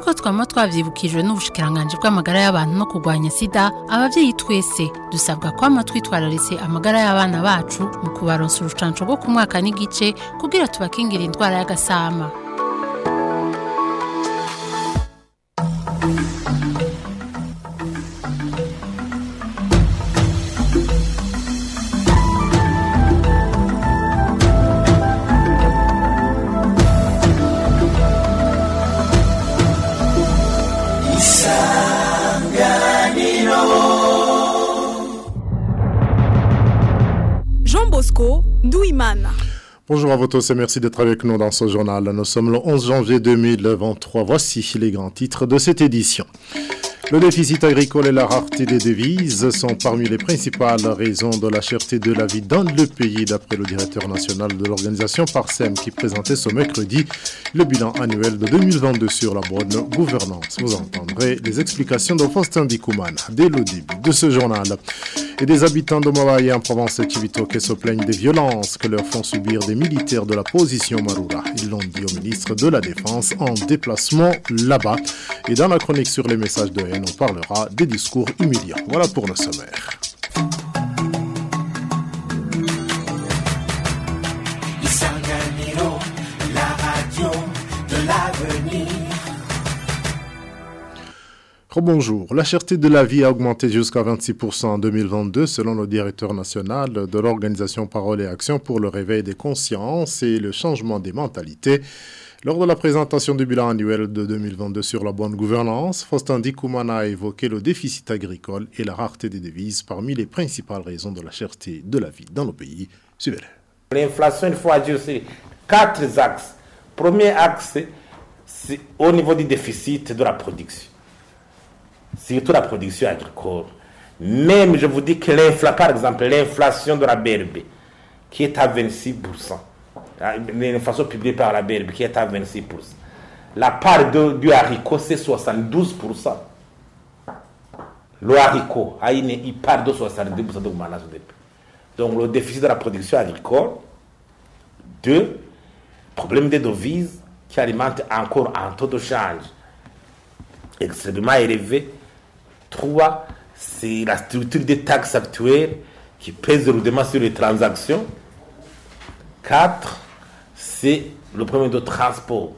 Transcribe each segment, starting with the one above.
nk'uko twama twavyibukijwe n'ubushikiranganji bw'amagara y'abantu no kurwanya sida, abavyeyi twese dusabwa kwama twitwararitse amagara y'abana bacu mu kubaronsa urucanco rwo ku mwaka n'igice kugira tubakingira indwara y'agasama. Bonjour à vous tous et merci d'être avec nous dans ce journal. Nous sommes le 11 janvier 2023. Voici les grands titres de cette édition. Le déficit agricole et la rareté des devises sont parmi les principales raisons de la cherté de la vie dans le pays, d'après le directeur national de l'organisation Parsem qui présentait ce mercredi le bilan annuel de 2022 sur la bonne gouvernance. Vous entendrez les explications de Faustin Dikoumana dès le début de ce journal. Et des habitants de Mawaye en province Chibitoke se plaignent des violences que leur font subir des militaires de la position Maroura. Ils l'ont dit au ministre de la Défense en déplacement là-bas. Et dans la chronique sur les messages de haine, on parlera des discours humiliants. Voilà pour le sommaire. Bonjour. La cherté de la vie a augmenté jusqu'à 26% en 2022 selon le directeur national de l'organisation Parole et Action pour le réveil des consciences et le changement des mentalités. Lors de la présentation du bilan annuel de 2022 sur la bonne gouvernance, Faustin Dikoumana a évoqué le déficit agricole et la rareté des devises parmi les principales raisons de la cherté de la vie dans le pays. Suivez-le. L'inflation, il faut agir sur 4 axes. Premier axe, c'est au niveau du déficit de la production. Surtout la production agricole. Même, je vous dis que par exemple, l'inflation de la BRB, qui est à 26%, l'inflation publiée par la BRB, qui est à 26%, la part du haricot, c'est 72%. Le haricot a une part de 72% d'augmentation des prix. Donc, le déficit de la production agricole. 2, problème des devises qui alimentent encore un taux de change extrêmement élevé. 3, c'est la structure des taxes actuelles qui pèse lourdement sur les transactions. 4, c'est le problème de transport.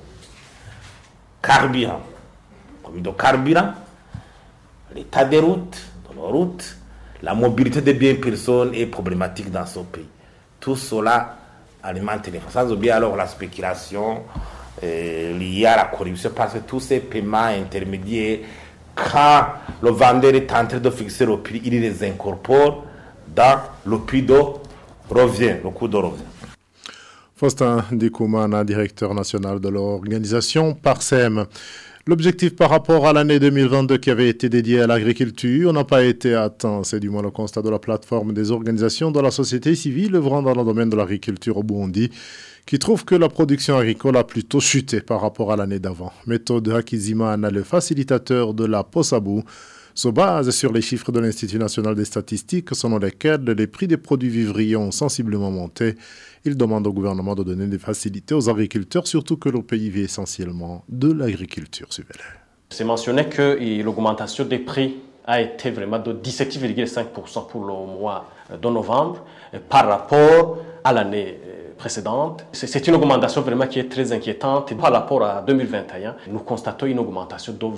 Carburant. Problème de carburant, l'état des routes, de nos routes, la mobilité des biens personnes est problématique dans ce pays. Tout cela alimente les sans oublier alors la spéculation liée à la corruption, parce que tous ces paiements intermédiaires, quand le vendeur est en train de fixer le prix, il les incorpore dans le prix de revient, le coût de revient. Faustin Dikoumana, directeur national de l'organisation Parsem. L'objectif par rapport à l'année 2022 qui avait été dédié à l'agriculture n'a pas été atteint. C'est du moins le constat de la plateforme des organisations de la société civile œuvrant dans le domaine de l'agriculture au Burundi, qui trouve que la production agricole a plutôt chuté par rapport à l'année d'avant. Méthode Hakizimana, le facilitateur de la POSABU, se base sur les chiffres de l'Institut national des statistiques selon lesquels les prix des produits vivriers ont sensiblement monté. Il demande au gouvernement de donner des facilités aux agriculteurs, surtout que le pays vit essentiellement de l'agriculture. Suivez-le. C'est mentionné que l'augmentation des prix a été vraiment de 17,5% pour le mois de novembre par rapport à l'année précédente. C'est une augmentation vraiment qui est très inquiétante. Par rapport à 2021, nous constatons une augmentation de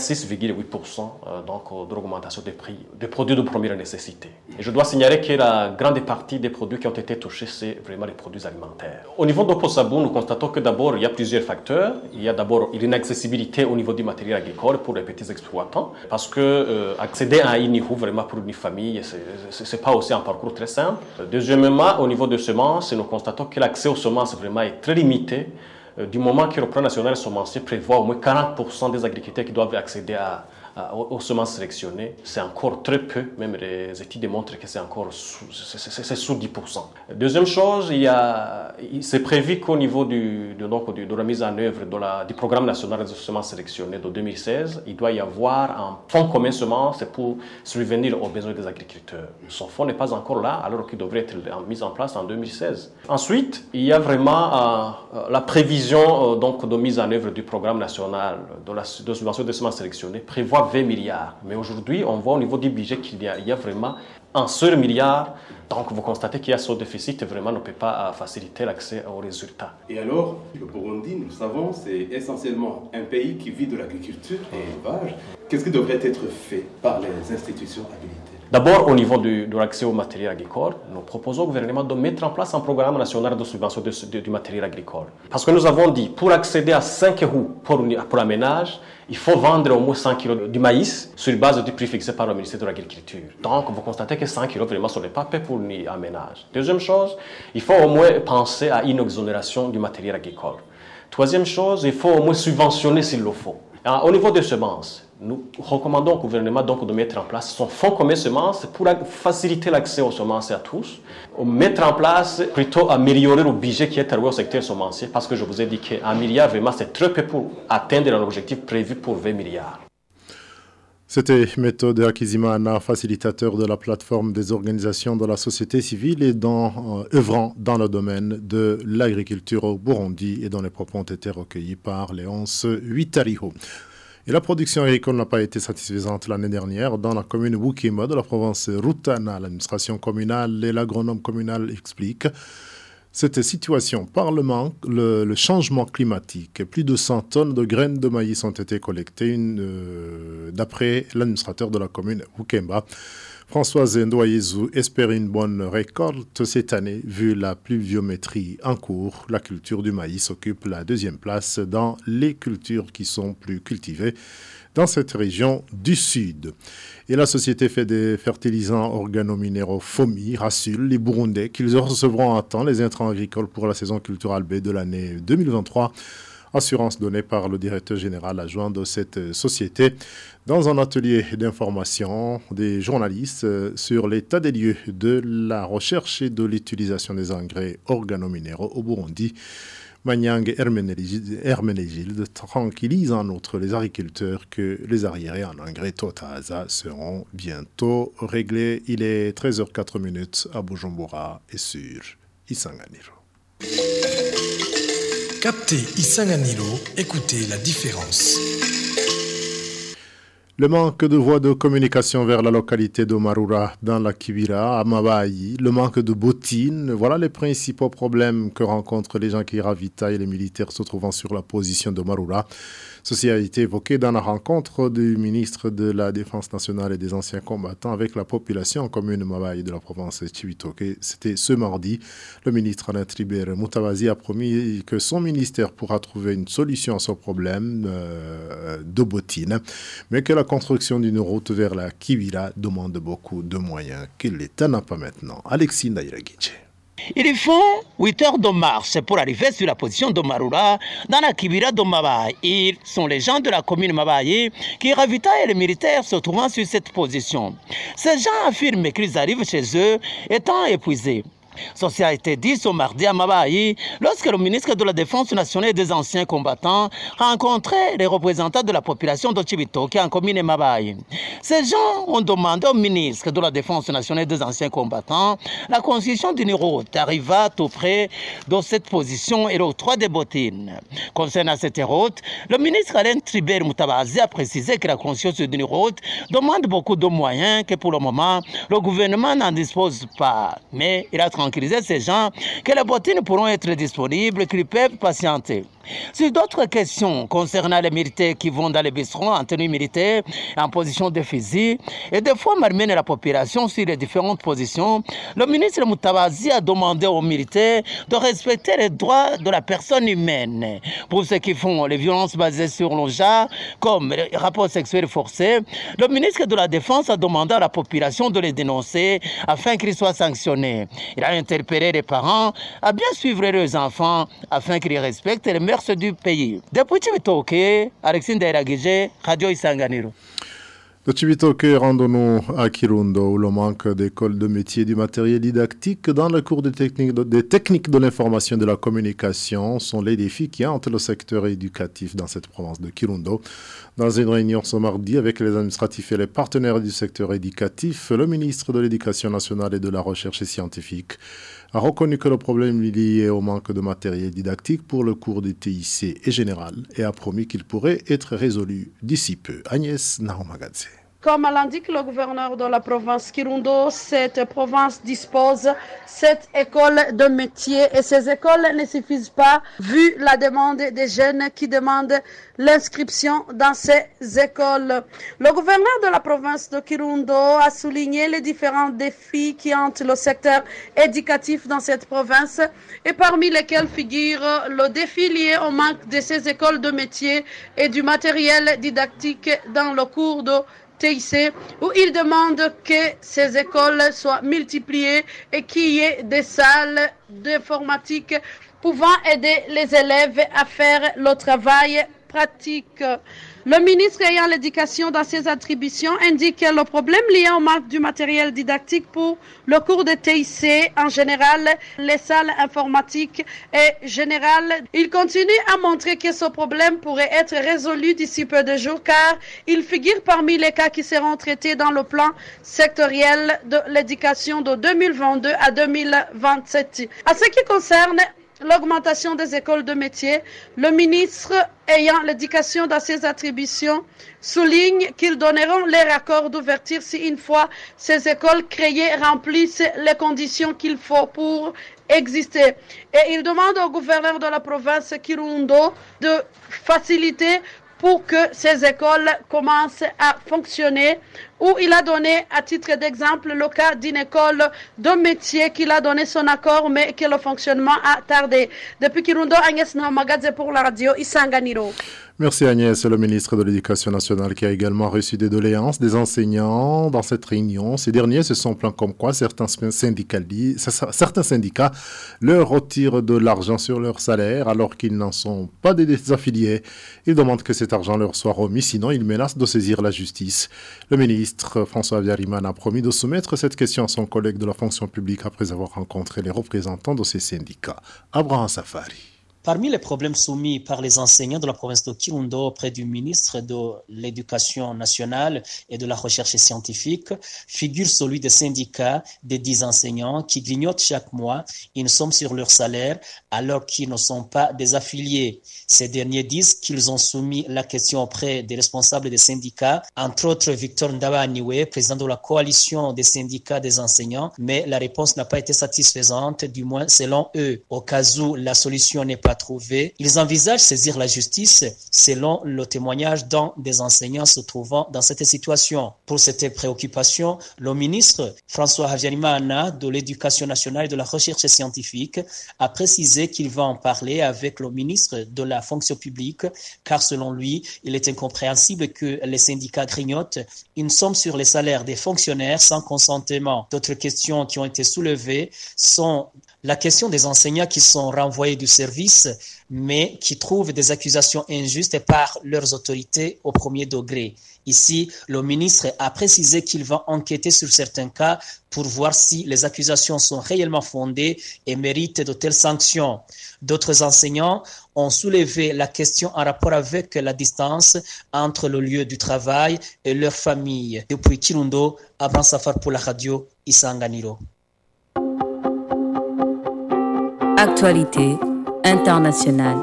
26,8% donc de l'augmentation des prix des produits de première nécessité. Et je dois signaler que la grande partie des produits qui ont été touchés, c'est vraiment les produits alimentaires. Au niveau de POSABU, nous constatons que d'abord, il y a plusieurs facteurs. Il y a d'abord une inaccessibilité au niveau du matériel agricole pour les petits exploitants, parce que accéder à un niveau vraiment pour une famille, c'est pas aussi un parcours très simple. Deuxièmement, au niveau des semences, nous constatons que l'accès aux semences vraiment est très limité du moment que le plan national semencier prévoit au moins 40% des agriculteurs qui doivent accéder à aux semences sélectionnées, c'est encore très peu. Même les études démontrent que c'est encore c'est sous 10%. Deuxième chose, c'est prévu qu'au niveau de la mise en œuvre du programme national de semences sélectionnées de 2016, il doit y avoir un fonds commun semences pour subvenir aux besoins des agriculteurs. Ce fonds n'est pas encore là, alors qu'il devrait être mis en place en 2016. Ensuite, il y a vraiment la prévision de mise en œuvre du programme national de subvention des semences sélectionnées prévoit 20 milliards. Mais aujourd'hui, on voit au niveau du budget qu'il y a vraiment un seul milliard. Donc, vous constatez qu'il y a ce déficit et vraiment ne peut pas faciliter l'accès aux résultats. Et alors, le Burundi, nous le savons, c'est essentiellement un pays qui vit de l'agriculture et l'élevage. Qu'est-ce qui devrait être fait par les institutions habilitées? D'abord, au niveau de l'accès au matériel agricole, nous proposons au gouvernement de mettre en place un programme national de subvention du matériel agricole. Parce que nous avons dit, pour accéder à 5 roues pour un ménage, il faut vendre au moins 100 kg du maïs sur base du prix fixé par le ministère de l'Agriculture. Donc, vous constatez que 100 kg, vraiment, ce n'est pas fait pour un ménage. Deuxième chose, il faut au moins penser à une exonération du matériel agricole. Troisième chose, il faut au moins subventionner s'il le faut. Au niveau des semences, nous recommandons au gouvernement donc de mettre en place son fonds commun semences pour faciliter l'accès aux semences à tous, mettre en place, plutôt améliorer le budget qui est alloué au secteur semencier, parce que je vous ai dit qu'un milliard, vraiment, c'est très peu pour atteindre l'objectif prévu pour 20 milliards. C'était Méthode Akizimana, facilitateur de la plateforme des organisations de la société civile et œuvrant dans le domaine de l'agriculture au Burundi, et dont les propos ont été recueillis par Léonce Huitariho. Et la production agricole n'a pas été satisfaisante l'année dernière dans la commune Bukima de la province Rutana. L'administration communale et l'agronome communal expliquent cette situation par le changement climatique. Plus de 100 tonnes de graines de maïs ont été collectées, d'après l'administrateur de la commune Bukemba. Françoise Ndoyezou espère une bonne récolte cette année, vu la pluviométrie en cours. La culture du maïs occupe la deuxième place dans les cultures qui sont plus cultivées dans cette région du sud. Et la société fait des fertilisants organominéraux FOMI rassure les Burundais qu'ils recevront à temps les intrants agricoles pour la saison culturelle B de l'année 2023. Assurance donnée par le directeur général adjoint de cette société dans un atelier d'information des journalistes sur l'état des lieux de la recherche et de l'utilisation des engrais organominéraux au Burundi. Magnang Hermenegilde tranquillise en outre les agriculteurs que les arriérés en engrais Totaza seront bientôt réglés. Il est 13h04 à Bujumbura et sur Isanganiro. Captez Isanganiro, écoutez la différence. Le manque de voies de communication vers la localité de Marura dans la Kibira, à Mabayi, le manque de bottines, voilà les principaux problèmes que rencontrent les gens qui ravitaillent les militaires se trouvant sur la position de Marura. Ceci a été évoqué dans la rencontre du ministre de la Défense nationale et des anciens combattants avec la population commune Mabayi de la province de Chibitoke. C'était ce mardi. Le ministre Alain Tribert Moutawazi a promis que son ministère pourra trouver une solution à ce problème de bottines, mais que la construction d'une route vers la Kibira demande beaucoup de moyens que l'État n'a pas maintenant. Alexis Ndairagidje. Ils font 8 heures de marche pour arriver sur la position de Marura dans la Kibira de Mabayi. Ils sont les gens de la commune Mabayi qui ravitaillent les militaires se trouvant sur cette position. Ces gens affirment qu'ils arrivent chez eux étant épuisés. Ceci a été dit ce mardi à Mabayi lorsque le ministre de la Défense nationale et des anciens combattants rencontrait les représentants de la population de Chibitoke en commune Mabayi. Ces gens ont demandé au ministre de la Défense nationale et des anciens combattants la construction d'une route arriva tout près de cette position et l'octroi des bottines. Concernant cette route, le ministre Alain Tribert Moutawazi a précisé que la construction d'une route demande beaucoup de moyens que pour le moment le gouvernement n'en dispose pas. Mais il a tranquilliser ces gens que les bottines pourront être disponibles, qu'ils peuvent patienter. Sur d'autres questions concernant les militaires qui vont dans les bistrots en tenue militaire, en position de fusil, et des fois malmènent la population sur les différentes positions, le ministre Moutawazi a demandé aux militaires de respecter les droits de la personne humaine. Pour ceux qui font les violences basées sur le genre, comme les rapports sexuels forcés, le ministre de la Défense a demandé à la population de les dénoncer afin qu'ils soient sanctionnés. Il a interpellé les parents à bien suivre leurs enfants afin qu'ils respectent les mœurs du pays. Depuis Chibitoke, Alexis Ndairagije, Radio Isanganiro. De Chibitoke, rendons-nous à Kirundo, où le manque d'écoles de métier et du matériel didactique dans le cours des techniques de l'information et de la communication sont les défis qui hantent le secteur éducatif dans cette province de Kirundo. Dans une réunion ce mardi avec les administratifs et les partenaires du secteur éducatif, le ministre de l'Éducation nationale et de la recherche scientifique a reconnu que le problème lié au manque de matériel didactique pour le cours des TIC est général et a promis qu'il pourrait être résolu d'ici peu. Agnès Nahumagadze. Comme l'indique le gouverneur de la province Kirundo, cette province dispose de 7 écoles de métier et ces écoles ne suffisent pas vu la demande des jeunes qui demandent l'inscription dans ces écoles. Le gouverneur de la province de Kirundo a souligné les différents défis qui hantent le secteur éducatif dans cette province et parmi lesquels figure le défi lié au manque de ces écoles de métier et du matériel didactique dans le cours de TIC, où il demande que ces écoles soient multipliées et qu'il y ait des salles d'informatique pouvant aider les élèves à faire le travail pratique. Le ministre ayant l'éducation dans ses attributions indique que le problème lié au manque du matériel didactique pour le cours de TIC en général, les salles informatiques et général. Il continue à montrer que ce problème pourrait être résolu d'ici peu de jours car il figure parmi les cas qui seront traités dans le plan sectoriel de l'éducation de 2022 à 2027. À ce qui concerne l'augmentation des écoles de métier, le ministre ayant l'éducation dans ses attributions souligne qu'ils donneront leur accord d'ouverture si une fois ces écoles créées remplissent les conditions qu'il faut pour exister. Et il demande au gouverneur de la province Kirundo de faciliter pour que ces écoles commencent à fonctionner, où il a donné à titre d'exemple le cas d'une école de métier qu'il a donné son accord mais que le fonctionnement a tardé. Depuis Kirundo, Agnès Nahumagadze pour la radio Isanganiro. Merci Agnès, le ministre de l'Éducation nationale qui a également reçu des doléances des enseignants dans cette réunion. Ces derniers se sont plaints comme quoi certains syndicats leur retirent de l'argent sur leur salaire alors qu'ils n'en sont pas des affiliés. Ils demandent que cet argent leur soit remis, sinon ils menacent de saisir la justice. Le ministre François Aviariman a promis de soumettre cette question à son collègue de la fonction publique après avoir rencontré les représentants de ces syndicats. Abraham Safari. Parmi les problèmes soumis par les enseignants de la province de Kirundo auprès du ministre de l'Éducation nationale et de la recherche scientifique figure celui des syndicats des 10 enseignants qui grignotent chaque mois une somme sur leur salaire alors qu'ils ne sont pas des affiliés. Ces derniers disent qu'ils ont soumis la question auprès des responsables des syndicats, entre autres Victor Ndabaniwe, président de la coalition des syndicats des enseignants, mais la réponse n'a pas été satisfaisante, du moins selon eux. Au cas où la solution n'est pas trouvée, ils envisagent saisir la justice selon le témoignage d'un des enseignants se trouvant dans cette situation. Pour cette préoccupation, le ministre François Havyarimana de l'Éducation nationale et de la recherche scientifique a précisé qu'il va en parler avec le ministre de la fonction publique car selon lui, il est incompréhensible que les syndicats grignotent une somme sur les salaires des fonctionnaires sans consentement. D'autres questions qui ont été soulevées sont la question des enseignants qui sont renvoyés du service, mais qui trouvent des accusations injustes par leurs autorités au premier degré. Ici, le ministre a précisé qu'il va enquêter sur certains cas pour voir si les accusations sont réellement fondées et méritent de telles sanctions. D'autres enseignants ont soulevé la question en rapport avec la distance entre le lieu du travail et leur famille. Depuis Kirundo, Abraham Safar pour la radio Isanganiro. Actualité internationale.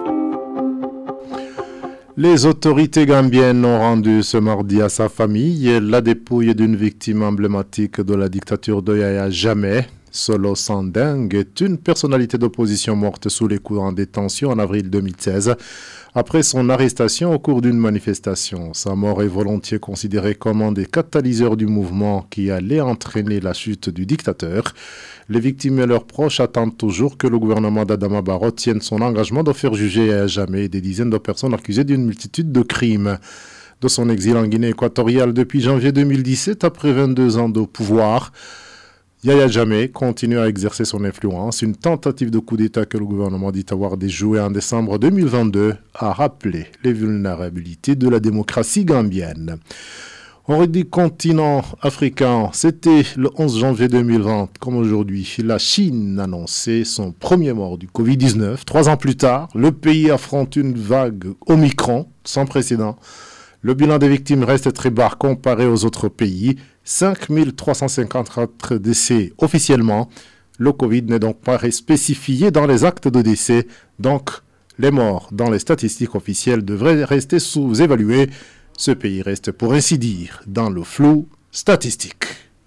Les autorités gambiennes ont rendu ce mardi à sa famille la dépouille d'une victime emblématique de la dictature de Yaya Jammeh. Solo Sandeng est une personnalité d'opposition morte sous les coups en détention en avril 2016 après son arrestation au cours d'une manifestation. Sa mort est volontiers considérée comme un des catalyseurs du mouvement qui allait entraîner la chute du dictateur. Les victimes et leurs proches attendent toujours que le gouvernement d'Adama Barrow tienne son engagement de faire juger à jamais des dizaines de personnes accusées d'une multitude de crimes. De son exil en Guinée équatoriale depuis janvier 2017, après 22 ans de pouvoir, Yaya Jammeh continue à exercer son influence. Une tentative de coup d'État que le gouvernement dit avoir déjoué en décembre 2022 a rappelé les vulnérabilités de la démocratie gambienne. On dit continent africain, c'était le 11 janvier 2020, comme aujourd'hui. La Chine annonçait son premier mort du Covid-19. 3 ans plus tard, le pays affronte une vague Omicron sans précédent. Le bilan des victimes reste très bas comparé aux autres pays. 5354 décès officiellement. Le Covid n'est donc pas spécifié dans les actes de décès. Donc, les morts dans les statistiques officielles devraient rester sous-évalués. Ce pays reste pour ainsi dire dans le flou statistique.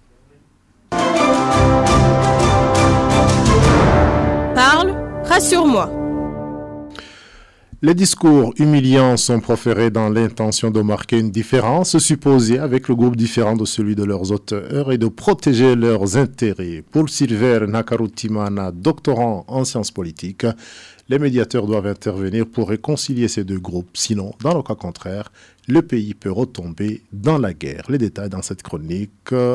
Parle, rassure-moi. Les discours humiliants sont proférés dans l'intention de marquer une différence supposée avec le groupe différent de celui de leurs auteurs et de protéger leurs intérêts. Paul Silver Nakarutimana, doctorant en sciences politiques, les médiateurs doivent intervenir pour réconcilier ces deux groupes. Sinon, dans le cas contraire, le pays peut retomber dans la guerre. Les détails dans cette chronique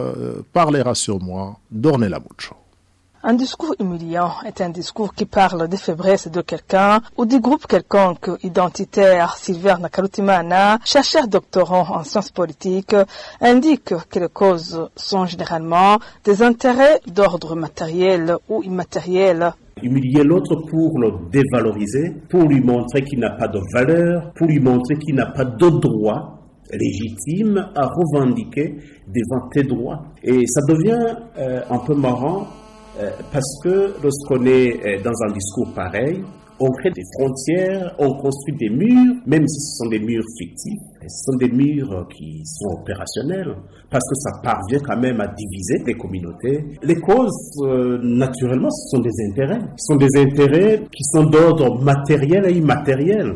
par les Rassure-moi d'Ornella Mucho. Un discours humiliant est un discours qui parle des faiblesses de quelqu'un ou du groupe quelconque identitaire. Silver Nakarutimana, chercheur doctorant en sciences politiques, indique que les causes sont généralement des intérêts d'ordre matériel ou immatériel. Humilier l'autre pour le dévaloriser, pour lui montrer qu'il n'a pas de valeur, pour lui montrer qu'il n'a pas de droit légitime à revendiquer devant tes droits. Et ça devient un peu marrant parce que lorsqu'on est dans un discours pareil, on crée des frontières, on construit des murs, même si ce sont des murs fictifs, ce sont des murs qui sont opérationnels, parce que ça parvient quand même à diviser les communautés. Les causes, naturellement, ce sont des intérêts. Ce sont des intérêts qui sont d'ordre matériel et immatériel.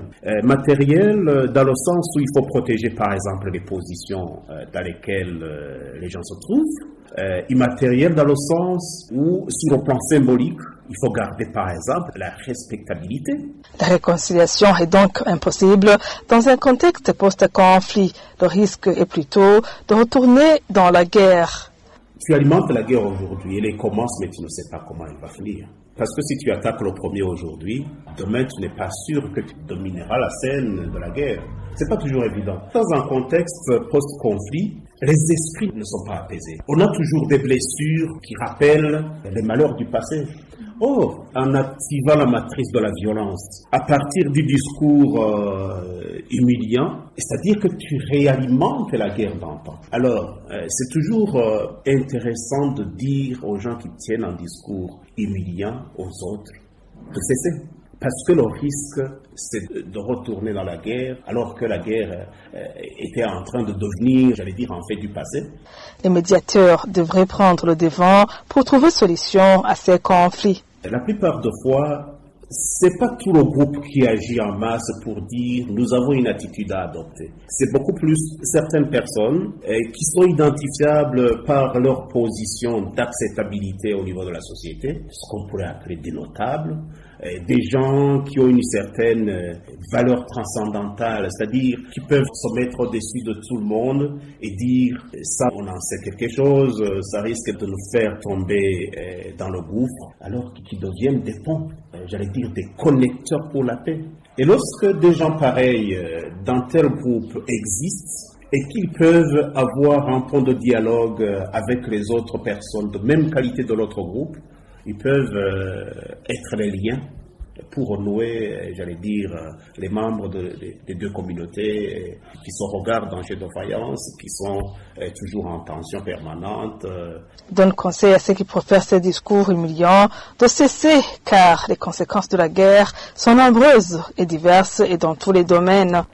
Matériel dans le sens où il faut protéger, par exemple, les positions dans lesquelles les gens se trouvent. Immatériel dans le sens où, sur le plan symbolique, il faut garder par exemple la respectabilité. La réconciliation est donc impossible dans un contexte post-conflit. Le risque est plutôt de retourner dans la guerre. Tu alimentes la guerre aujourd'hui, elle commence mais tu ne sais pas comment elle va finir. Parce que si tu attaques le premier aujourd'hui, demain tu n'es pas sûr que tu domineras la scène de la guerre. C'est pas toujours évident. Dans un contexte post-conflit, les esprits ne sont pas apaisés. On a toujours des blessures qui rappellent les malheurs du passé. Or, en activant la matrice de la violence, à partir du discours humiliant, c'est-à-dire que tu réalimentes la guerre d'antan. Alors, c'est toujours intéressant de dire aux gens qui tiennent un discours humiliant aux autres de cesser. Parce que le risque, c'est de retourner dans la guerre, alors que la guerre était en train de devenir, j'allais dire, un fait du passé. Les médiateurs devraient prendre le devant pour trouver solution à ces conflits. La plupart des fois, c'est pas tout le groupe qui agit en masse pour dire nous avons une attitude à adopter. C'est beaucoup plus certaines personnes qui sont identifiables par leur position d'acceptabilité au niveau de la société, ce qu'on pourrait appeler des notables, des gens qui ont une certaine valeur transcendantale, c'est-à-dire qui peuvent se mettre au-dessus de tout le monde et dire ça on en sait quelque chose, ça risque de nous faire tomber dans le gouffre, alors qu'ils deviennent des ponts, j'allais dire des connecteurs pour la paix. Et lorsque des gens pareils dans tel groupe existent et qu'ils peuvent avoir un point de dialogue avec les autres personnes de même qualité de l'autre groupe, ils peuvent être les liens pour renouer, j'allais dire, les membres des deux communautés qui se regardent en jeu de faïence, qui sont toujours en tension permanente. Donne conseil à ceux qui profèrent ces discours humiliants de cesser, car les conséquences de la guerre sont nombreuses et diverses et dans tous les domaines.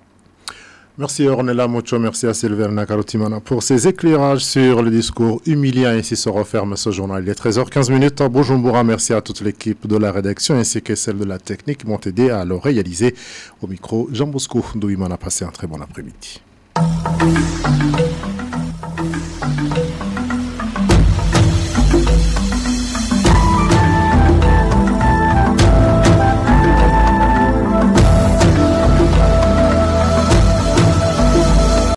Merci Ornella Mucho, merci à Silver Nakarutimana pour ces éclairages sur le discours humiliant. Ainsi se referme ce journal. Il est 13h15 à Bujumbura. Merci à toute l'équipe de la rédaction ainsi que celle de la technique qui m'ont aidé à le réaliser. Au micro, Jean Bosco Douimana. Passez un très bon après-midi.